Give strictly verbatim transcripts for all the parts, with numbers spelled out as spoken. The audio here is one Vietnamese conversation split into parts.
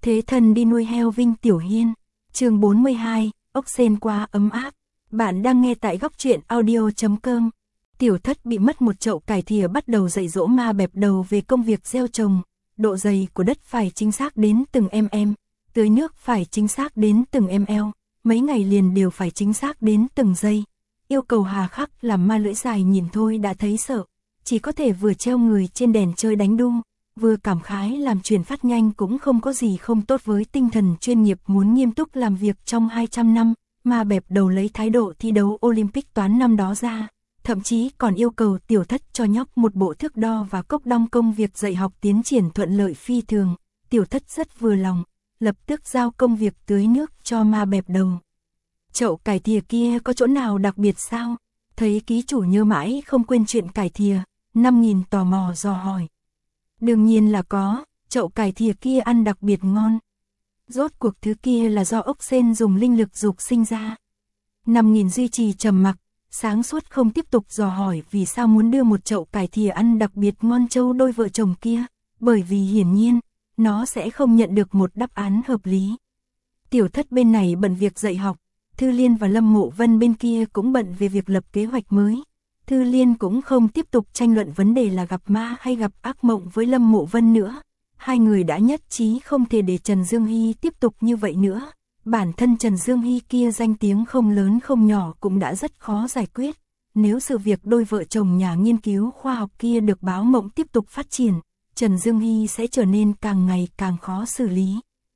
Thế thân đi nuôi heo Vinh Tiểu Hiên. Chương bốn mươi hai, ốc sên quá ấm áp. Bạn đang nghe tại góc truyện audio chấm com. Tiểu Thất bị mất một chậu cải thìa bắt đầu dạy dỗ ma bẹp đầu về công việc gieo trồng. Độ dày của đất phải chính xác đến từng mm, tưới nước phải chính xác đến từng ml, mấy ngày liền đều phải chính xác đến từng giây. Yêu cầu hà khắc làm ma lưỡi dài nhìn thôi đã thấy sợ, chỉ có thể vừa treo người trên đèn chơi đánh đu, vừa cảm khái làm truyền phát nhanh cũng không có gì không tốt với tinh thần chuyên nghiệp muốn nghiêm túc làm việc trong hai trăm năm, ma bẹp đầu lấy thái độ thi đấu Olympic toán năm đó ra. Thậm chí còn yêu cầu Tiểu Thất cho nhóc một bộ thước đo và cốc đong công việc dạy học tiến triển thuận lợi phi thường. Tiểu Thất rất vừa lòng, lập tức giao công việc tưới nước cho ma bẹp đầu. Chậu cải thìa kia có chỗ nào đặc biệt sao? Thấy ký chủ nhớ mãi không quên chuyện cải thìa, năm nghìn tò mò dò hỏi. Đương nhiên là có, chậu cải thìa kia ăn đặc biệt ngon. Rốt cuộc thứ kia là do ốc sên dùng linh lực dục sinh ra. năm nghìn duy trì trầm mặc, sáng suốt không tiếp tục dò hỏi vì sao muốn đưa một chậu cải thìa ăn đặc biệt ngon châu đôi vợ chồng kia, bởi vì hiển nhiên, nó sẽ không nhận được một đáp án hợp lý. Tiểu Thất bên này bận việc dạy học, Thư Liên và Lâm Mộ Vân bên kia cũng bận về việc lập kế hoạch mới. Thư Liên cũng không tiếp tục tranh luận vấn đề là gặp ma hay gặp ác mộng với Lâm Mộ Vân nữa. Hai người đã nhất trí không thể để Trần Dương Hy tiếp tục như vậy nữa. Bản thân Trần Dương Hy kia danh tiếng không lớn không nhỏ cũng đã rất khó giải quyết. Nếu sự việc đôi vợ chồng nhà nghiên cứu khoa học kia được báo mộng tiếp tục phát triển, Trần Dương Hy sẽ trở nên càng ngày càng khó xử lý.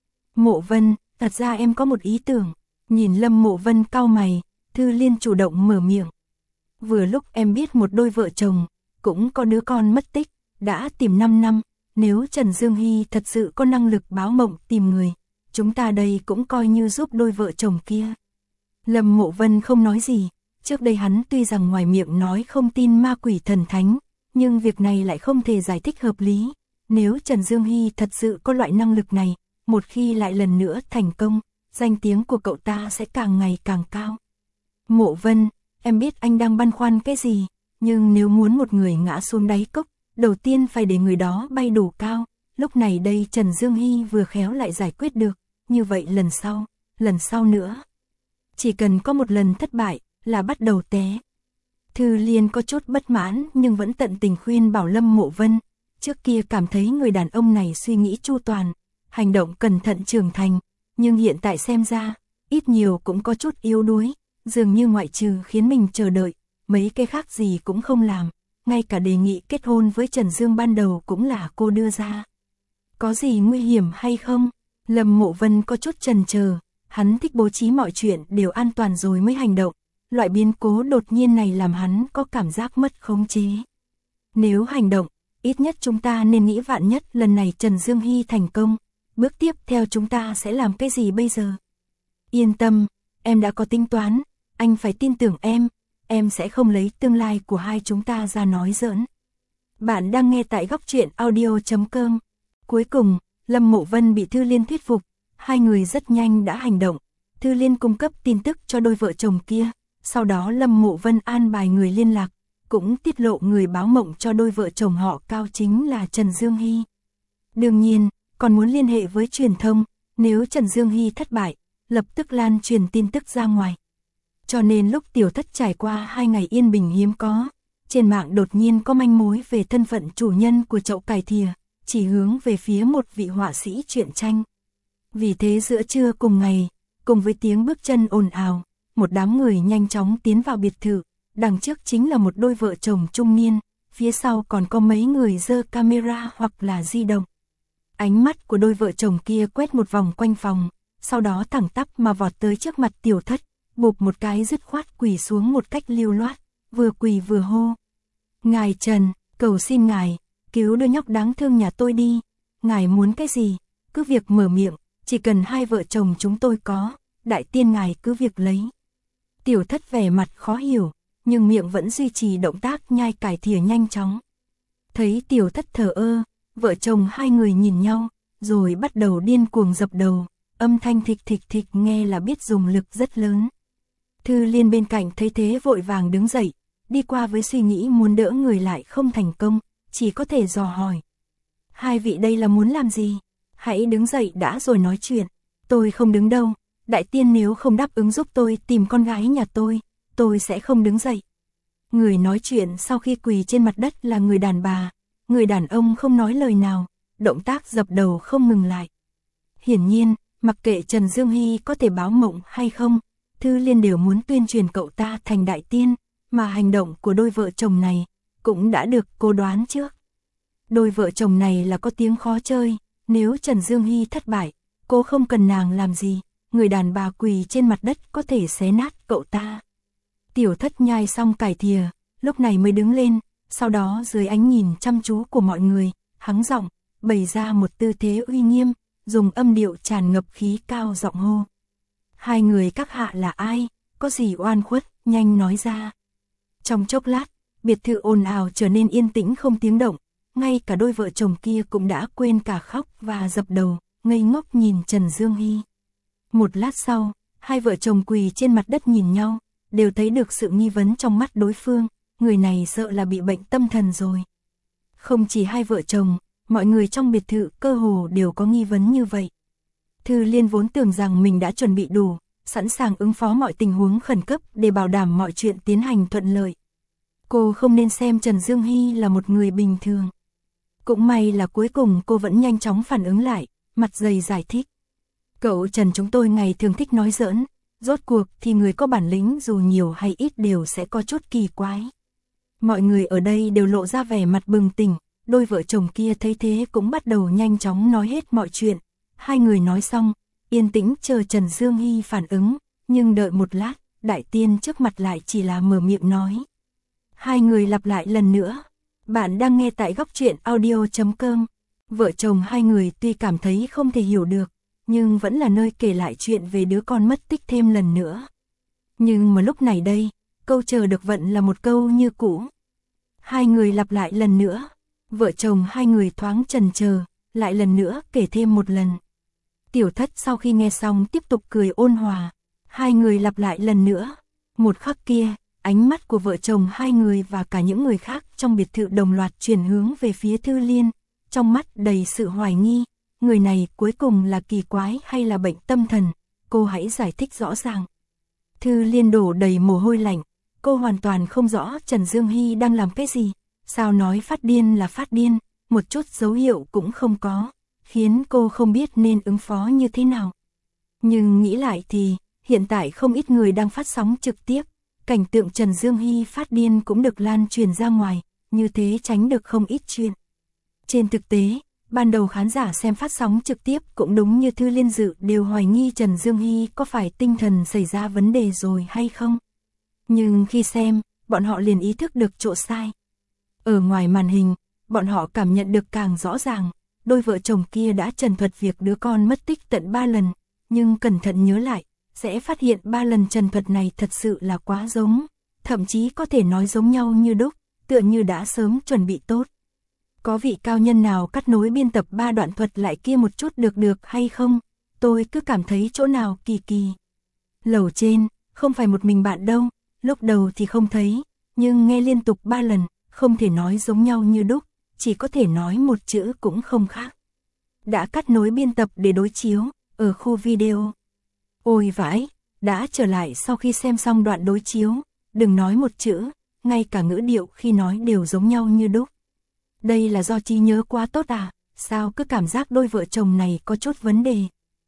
Mộ Vân, thật ra em có một ý tưởng. Nhìn Lâm Mộ Vân cau mày, Thư Liên chủ động mở miệng. Vừa lúc em biết một đôi vợ chồng, cũng có đứa con mất tích, đã tìm năm năm, nếu Trần Dương Hy thật sự có năng lực báo mộng tìm người, chúng ta đây cũng coi như giúp đôi vợ chồng kia. Lâm Mộ Vân không nói gì, trước đây hắn tuy rằng ngoài miệng nói không tin ma quỷ thần thánh, nhưng việc này lại không thể giải thích hợp lý. Nếu Trần Dương Hy thật sự có loại năng lực này, một khi lại lần nữa thành công, danh tiếng của cậu ta sẽ càng ngày càng cao. Mộ Vân, em biết anh đang băn khoăn cái gì, nhưng nếu muốn một người ngã xuống đáy cốc, đầu tiên phải để người đó bay đủ cao. Lúc này đây Trần Dương Hy vừa khéo lại giải quyết được, như vậy lần sau, lần sau nữa. Chỉ cần có một lần thất bại, là bắt đầu té. Thư Liên có chút bất mãn nhưng vẫn tận tình khuyên bảo Lâm Mộ Vân. Trước kia cảm thấy người đàn ông này suy nghĩ chu toàn, hành động cẩn thận trưởng thành, nhưng hiện tại xem ra, ít nhiều cũng có chút yếu đuối, dường như ngoại trừ khiến mình chờ đợi, mấy cái khác gì cũng không làm, ngay cả đề nghị kết hôn với Trần Dương ban đầu cũng là cô đưa ra. Có gì nguy hiểm hay không? Lâm Mộ Vân có chút chần chờ, hắn thích bố trí mọi chuyện đều an toàn rồi mới hành động, loại biến cố đột nhiên này làm hắn có cảm giác mất khống chế. Nếu hành động, ít nhất chúng ta nên nghĩ vạn nhất lần này Trần Dương Hy thành công, bước tiếp theo chúng ta sẽ làm cái gì bây giờ? Yên tâm, em đã có tính toán, anh phải tin tưởng em, em sẽ không lấy tương lai của hai chúng ta ra nói giỡn. Bạn đang nghe tại góc truyện audio chấm com. Cuối cùng, Lâm Mộ Vân bị Thư Liên thuyết phục, hai người rất nhanh đã hành động. Thư Liên cung cấp tin tức cho đôi vợ chồng kia, sau đó Lâm Mộ Vân an bài người liên lạc, cũng tiết lộ người báo mộng cho đôi vợ chồng họ Cao chính là Trần Dương Hy. Đương nhiên, còn muốn liên hệ với truyền thông, nếu Trần Dương Hy thất bại, lập tức lan truyền tin tức ra ngoài. Cho nên lúc Tiểu Thất trải qua hai ngày yên bình hiếm có, trên mạng đột nhiên có manh mối về thân phận chủ nhân của chậu cải thìa, chỉ hướng về phía một vị họa sĩ truyện tranh. Vì thế giữa trưa cùng ngày, cùng với tiếng bước chân ồn ào, một đám người nhanh chóng tiến vào biệt thự, đằng trước chính là một đôi vợ chồng trung niên, phía sau còn có mấy người giơ camera hoặc là di động. Ánh mắt của đôi vợ chồng kia quét một vòng quanh phòng, sau đó thẳng tắp mà vọt tới trước mặt Tiểu Thất, bụp một cái dứt khoát quỳ xuống một cách lưu loát, vừa quỳ vừa hô. Ngài Trần, cầu xin ngài, cứu đứa nhóc đáng thương nhà tôi đi, ngài muốn cái gì, cứ việc mở miệng, chỉ cần hai vợ chồng chúng tôi có, đại tiên ngài cứ việc lấy. Tiểu Thất vẻ mặt khó hiểu, nhưng miệng vẫn duy trì động tác nhai cải thìa nhanh chóng. Thấy Tiểu Thất thờ ơ, vợ chồng hai người nhìn nhau, rồi bắt đầu điên cuồng dập đầu, âm thanh thịch thịch thịch nghe là biết dùng lực rất lớn. Thư Liên bên cạnh thấy thế vội vàng đứng dậy, đi qua với suy nghĩ muốn đỡ người lại không thành công, chỉ có thể dò hỏi. Hai vị đây là muốn làm gì? hãy đứng dậy đã rồi nói chuyện. Tôi không đứng đâu, đại tiên nếu không đáp ứng giúp tôi tìm con gái nhà tôi, tôi sẽ không đứng dậy. Người nói chuyện sau khi quỳ trên mặt đất là người đàn bà, người đàn ông không nói lời nào, động tác dập đầu không ngừng lại. Hiển nhiên, mặc kệ Trần Dương Hy có thể báo mộng hay không, Thư Liên đều muốn tuyên truyền cậu ta thành đại tiên, mà hành động của đôi vợ chồng này cũng đã được cô đoán trước. Đôi vợ chồng này là có tiếng khó chơi, nếu Trần Dương Hy thất bại, cô không cần nàng làm gì, người đàn bà quỳ trên mặt đất có thể xé nát cậu ta. Tiểu Thất nhai xong cải thìa, lúc này mới đứng lên, sau đó dưới ánh nhìn chăm chú của mọi người, hắng giọng, bày ra một tư thế uy nghiêm, dùng âm điệu tràn ngập khí cao giọng hô. Hai người các hạ là ai, có gì oan khuất, nhanh nói ra. Trong chốc lát, biệt thự ồn ào trở nên yên tĩnh không tiếng động, ngay cả đôi vợ chồng kia cũng đã quên cả khóc và dập đầu, ngây ngốc nhìn Trần Dương Hy. Một lát sau, hai vợ chồng quỳ trên mặt đất nhìn nhau, đều thấy được sự nghi vấn trong mắt đối phương, người này sợ là bị bệnh tâm thần rồi. Không chỉ hai vợ chồng, mọi người trong biệt thự cơ hồ đều có nghi vấn như vậy. Thư Liên vốn tưởng rằng mình đã chuẩn bị đủ, sẵn sàng ứng phó mọi tình huống khẩn cấp để bảo đảm mọi chuyện tiến hành thuận lợi. Cô không nên xem Trần Dương Hy là một người bình thường. Cũng may là cuối cùng cô vẫn nhanh chóng phản ứng lại, mặt dày giải thích. Cậu Trần chúng tôi ngày thường thích nói giỡn, rốt cuộc thì người có bản lĩnh dù nhiều hay ít đều sẽ có chút kỳ quái. Mọi người ở đây đều lộ ra vẻ mặt bừng tỉnh, đôi vợ chồng kia thấy thế cũng bắt đầu nhanh chóng nói hết mọi chuyện. Hai người nói xong, yên tĩnh chờ Trần Dương Hy phản ứng, nhưng đợi một lát, đại tiên trước mặt lại chỉ là mở miệng nói. Hai người lặp lại lần nữa. Bạn đang nghe tại góc truyện audio chấm com. Vợ chồng hai người tuy cảm thấy không thể hiểu được, nhưng vẫn là nơi kể lại chuyện về đứa con mất tích thêm lần nữa. Nhưng mà lúc này đây, câu chờ được vận là một câu như cũ. Hai người lặp lại lần nữa. Vợ chồng hai người thoáng chần chờ, lại lần nữa kể thêm một lần. Tiểu Thất sau khi nghe xong tiếp tục cười ôn hòa. Hai người lặp lại lần nữa. Một khắc kia, ánh mắt của vợ chồng hai người và cả những người khác trong biệt thự đồng loạt chuyển hướng về phía Thư Liên, trong mắt đầy sự hoài nghi. Người này cuối cùng là kỳ quái hay là bệnh tâm thần, cô hãy giải thích rõ ràng. Thư Liên đổ đầy mồ hôi lạnh, cô hoàn toàn không rõ Trần Dương Hy đang làm cái gì, sao nói phát điên là phát điên, một chút dấu hiệu cũng không có, khiến cô không biết nên ứng phó như thế nào. Nhưng nghĩ lại thì, hiện tại không ít người đang phát sóng trực tiếp, cảnh tượng Trần Dương Hy phát điên cũng được lan truyền ra ngoài, như thế tránh được không ít chuyện. Trên thực tế, ban đầu khán giả xem phát sóng trực tiếp cũng đúng như Thư Liên dự đều hoài nghi Trần Dương Hy có phải tinh thần xảy ra vấn đề rồi hay không. Nhưng khi xem, bọn họ liền ý thức được chỗ sai. Ở ngoài màn hình, bọn họ cảm nhận được càng rõ ràng, đôi vợ chồng kia đã trần thuật việc đứa con mất tích tận ba lần, nhưng cẩn thận nhớ lại, sẽ phát hiện ba lần trần thuật này thật sự là quá giống, thậm chí có thể nói giống nhau như đúc, tựa như đã sớm chuẩn bị tốt. Có vị cao nhân nào cắt nối biên tập ba đoạn thuật lại kia một chút được được hay không? Tôi cứ cảm thấy chỗ nào kỳ kỳ. Lầu trên, không phải một mình bạn đâu, lúc đầu thì không thấy, nhưng nghe liên tục ba lần, không thể nói giống nhau như đúc, chỉ có thể nói một chữ cũng không khác. Đã cắt nối biên tập để đối chiếu, ở khu video. Ôi vãi, đã trở lại sau khi xem xong đoạn đối chiếu, đừng nói một chữ, ngay cả ngữ điệu khi nói đều giống nhau như đúc. Đây là do trí nhớ quá tốt à, sao cứ cảm giác đôi vợ chồng này có chút vấn đề.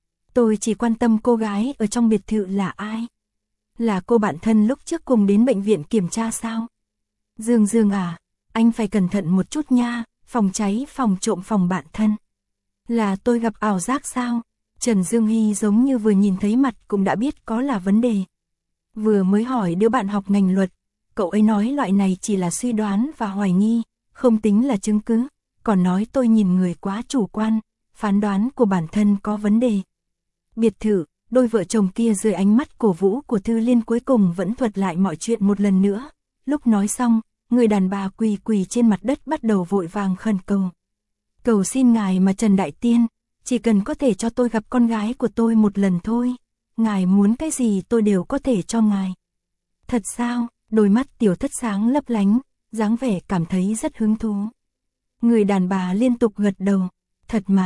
Tôi chỉ quan tâm cô gái ở trong biệt thự là ai. Là cô bạn thân lúc trước cùng đến bệnh viện kiểm tra sao? Dương Dương à, anh phải cẩn thận một chút nha, phòng cháy phòng trộm phòng bạn thân. Là tôi gặp ảo giác sao? Trần Dương Hy giống như vừa nhìn thấy mặt cũng đã biết có là vấn đề. Vừa mới hỏi đứa bạn học ngành luật, cậu ấy nói loại này chỉ là suy đoán và hoài nghi, không tính là chứng cứ, còn nói tôi nhìn người quá chủ quan, phán đoán của bản thân có vấn đề. Biệt thự, đôi vợ chồng kia dưới ánh mắt cổ vũ của Thư Liên cuối cùng vẫn thuật lại mọi chuyện một lần nữa. Lúc nói xong, người đàn bà quỳ quỳ trên mặt đất bắt đầu vội vàng khẩn cầu. Cầu xin ngài mà Trần Đại Tiên, chỉ cần có thể cho tôi gặp con gái của tôi một lần thôi, ngài muốn cái gì tôi đều có thể cho ngài. Thật sao? Đôi mắt Tiểu Thất sáng lấp lánh, dáng vẻ cảm thấy rất hứng thú. Người đàn bà liên tục gật đầu, thật mà,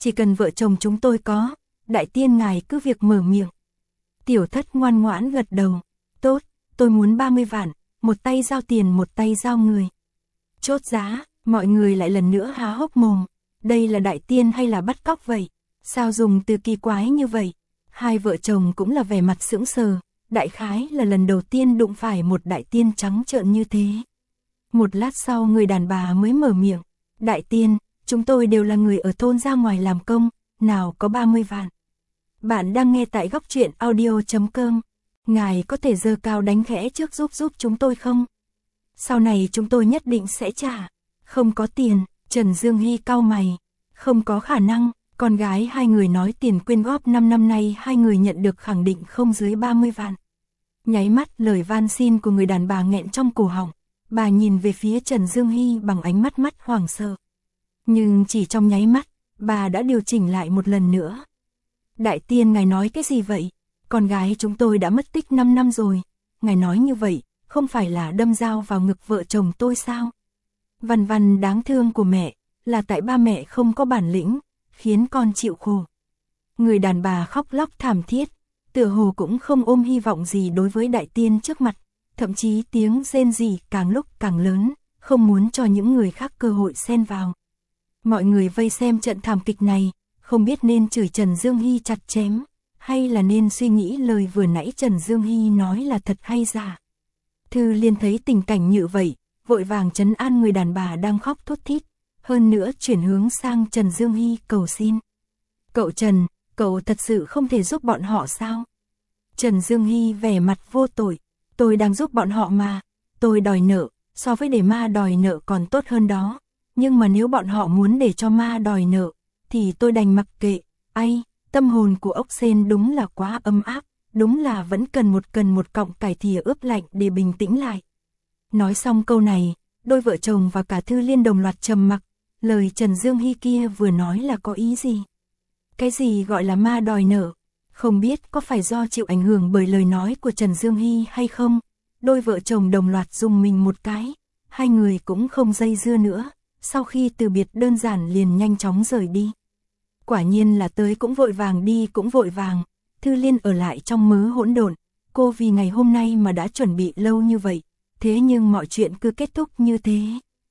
chỉ cần vợ chồng chúng tôi có, đại tiên ngài cứ việc mở miệng. Tiểu thất ngoan ngoãn gật đầu, tốt, tôi muốn ba mươi vạn, một tay giao tiền một tay giao người. Chốt giá, mọi người lại lần nữa há hốc mồm, đây là đại tiên hay là bắt cóc vậy? Sao dùng từ kỳ quái như vậy? Hai vợ chồng cũng là vẻ mặt sững sờ, đại khái là lần đầu tiên đụng phải một đại tiên trắng trợn như thế. Một lát sau người đàn bà mới mở miệng, đại tiên, chúng tôi đều là người ở thôn ra ngoài làm công, nào có ba mươi vạn. Bạn đang nghe tại góc truyện audio chấm com, ngài có thể giơ cao đánh khẽ trước giúp giúp chúng tôi không? Sau này chúng tôi nhất định sẽ trả. Không có tiền, Trần Dương Hy cau mày, không có khả năng. Con gái hai người nói tiền quyên góp năm năm nay hai người nhận được khẳng định không dưới ba mươi vạn. Nháy mắt lời van xin của người đàn bà nghẹn trong cổ họng, bà nhìn về phía Trần Dương Hy bằng ánh mắt mắt hoảng sợ. Nhưng chỉ trong nháy mắt, bà đã điều chỉnh lại một lần nữa. Đại tiên ngài nói cái gì vậy? Con gái chúng tôi đã mất tích năm năm rồi, ngài nói như vậy, không phải là đâm dao vào ngực vợ chồng tôi sao? Văn văn đáng thương của mẹ, là tại ba mẹ không có bản lĩnh, khiến con chịu khổ. Người đàn bà khóc lóc thảm thiết, tựa hồ cũng không ôm hy vọng gì đối với đại tiên trước mặt, thậm chí tiếng rên rỉ càng lúc càng lớn, không muốn cho những người khác cơ hội xen vào. Mọi người vây xem trận thảm kịch này, không biết nên chửi Trần Dương Hy chặt chém, hay là nên suy nghĩ lời vừa nãy Trần Dương Hy nói là thật hay giả. Thư Liên thấy tình cảnh như vậy, vội vàng trấn an người đàn bà đang khóc thút thít, hơn nữa chuyển hướng sang Trần Dương Hy cầu xin. Cậu Trần, cậu thật sự không thể giúp bọn họ sao? Trần Dương Hy vẻ mặt vô tội, tôi đang giúp bọn họ mà, tôi đòi nợ, so với để ma đòi nợ còn tốt hơn đó, nhưng mà nếu bọn họ muốn để cho ma đòi nợ, thì tôi đành mặc kệ. Ai, tâm hồn của ốc sên đúng là quá ấm áp, đúng là vẫn cần một cần một cọng cải thìa ướp lạnh để bình tĩnh lại. Nói xong câu này, đôi vợ chồng và cả Thư Liên đồng loạt trầm mặc, lời Trần Dương Hy kia vừa nói là có ý gì? Cái gì gọi là ma đòi nợ? Không biết có phải do chịu ảnh hưởng bởi lời nói của Trần Dương Hy hay không? Đôi vợ chồng đồng loạt dùng mình một cái, hai người cũng không dây dưa nữa, sau khi từ biệt đơn giản liền nhanh chóng rời đi. Quả nhiên là tới cũng vội vàng đi cũng vội vàng, Thư Liên ở lại trong mớ hỗn độn, cô vì ngày hôm nay mà đã chuẩn bị lâu như vậy, thế nhưng mọi chuyện cứ kết thúc như thế.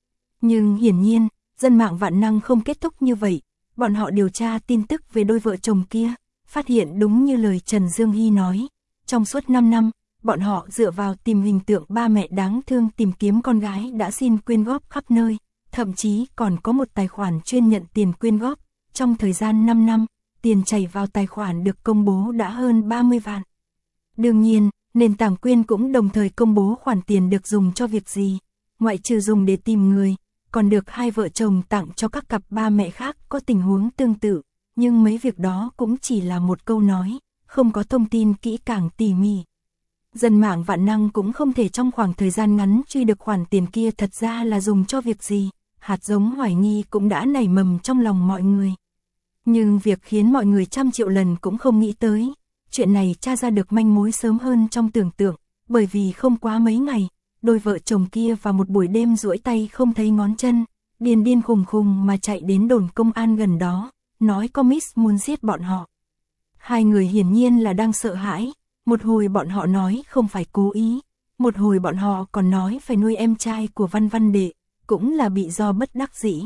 Nhưng hiển nhiên, dân mạng vạn năng không kết thúc như vậy, bọn họ điều tra tin tức về đôi vợ chồng kia, phát hiện đúng như lời Trần Dương Hy nói, trong suốt năm năm, bọn họ dựa vào tìm hình tượng ba mẹ đáng thương tìm kiếm con gái đã xin quyên góp khắp nơi, thậm chí còn có một tài khoản chuyên nhận tiền quyên góp, trong thời gian năm năm, tiền chảy vào tài khoản được công bố đã hơn ba mươi vạn. Đương nhiên, nền tảng quyên cũng đồng thời công bố khoản tiền được dùng cho việc gì, ngoại trừ dùng để tìm người, còn được hai vợ chồng tặng cho các cặp ba mẹ khác có tình huống tương tự, nhưng mấy việc đó cũng chỉ là một câu nói, không có thông tin kỹ càng tỉ mỉ. Dân mạng vạn năng cũng không thể trong khoảng thời gian ngắn truy được khoản tiền kia thật ra là dùng cho việc gì, hạt giống hoài nghi cũng đã nảy mầm trong lòng mọi người. Nhưng việc khiến mọi người trăm triệu lần cũng không nghĩ tới, chuyện này tra ra được manh mối sớm hơn trong tưởng tượng, bởi vì không quá mấy ngày, đôi vợ chồng kia vào một buổi đêm duỗi tay không thấy ngón chân, điên điên khùng khùng mà chạy đến đồn công an gần đó, nói có miss muốn giết bọn họ. Hai người hiển nhiên là đang sợ hãi, một hồi bọn họ nói không phải cố ý, một hồi bọn họ còn nói phải nuôi em trai của Văn Văn Đệ, cũng là bị do bất đắc dĩ.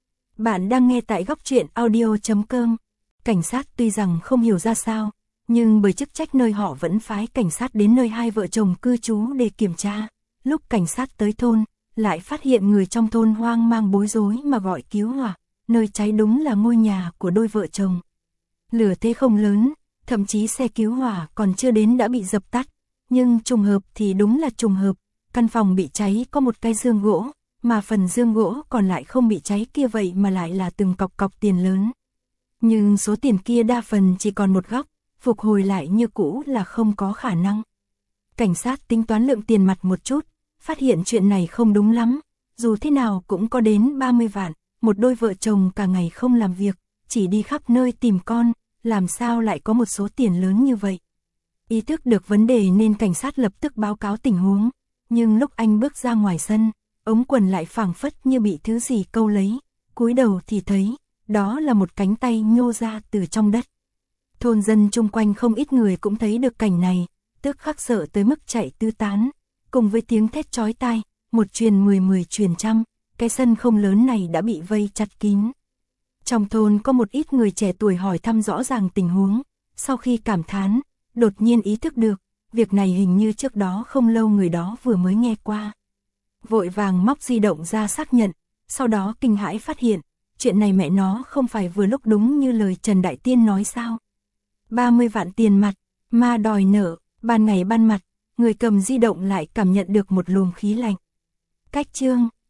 Bạn đang nghe tại góc truyện audio chấm com. Cảnh sát tuy rằng không hiểu ra sao, nhưng bởi chức trách nơi họ vẫn phái cảnh sát đến nơi hai vợ chồng cư trú để kiểm tra. Lúc cảnh sát tới thôn, lại phát hiện người trong thôn hoang mang bối rối mà gọi cứu hỏa, nơi cháy đúng là ngôi nhà của đôi vợ chồng. Lửa thế không lớn, thậm chí xe cứu hỏa còn chưa đến đã bị dập tắt, nhưng trùng hợp thì đúng là trùng hợp, căn phòng bị cháy có một cái giường gỗ, mà phần giường gỗ còn lại không bị cháy kia vậy mà lại là từng cọc cọc tiền lớn. Nhưng số tiền kia đa phần chỉ còn một góc, phục hồi lại như cũ là không có khả năng. Cảnh sát tính toán lượng tiền mặt một chút, phát hiện chuyện này không đúng lắm, dù thế nào cũng có đến ba mươi vạn, một đôi vợ chồng cả ngày không làm việc, chỉ đi khắp nơi tìm con, làm sao lại có một số tiền lớn như vậy. Ý thức được vấn đề nên cảnh sát lập tức báo cáo tình huống, nhưng lúc anh bước ra ngoài sân, ống quần lại phảng phất như bị thứ gì câu lấy, cúi đầu thì thấy, đó là một cánh tay nhô ra từ trong đất. Thôn dân chung quanh không ít người cũng thấy được cảnh này, tức khắc sợ tới mức chạy tứ tán, cùng với tiếng thét chói tai, một truyền mười mười truyền trăm, cái sân không lớn này đã bị vây chặt kín. Trong thôn có một ít người trẻ tuổi hỏi thăm rõ ràng tình huống, sau khi cảm thán, đột nhiên ý thức được, việc này hình như trước đó không lâu người đó vừa mới nghe qua. Vội vàng móc di động ra xác nhận, sau đó kinh hãi phát hiện, chuyện này mẹ nó không phải vừa lúc đúng như lời Trần Đại Tiên nói sao. ba mươi vạn tiền mặt, ma đòi nợ, ban ngày ban mặt, người cầm di động lại cảm nhận được một luồng khí lạnh. Cách chương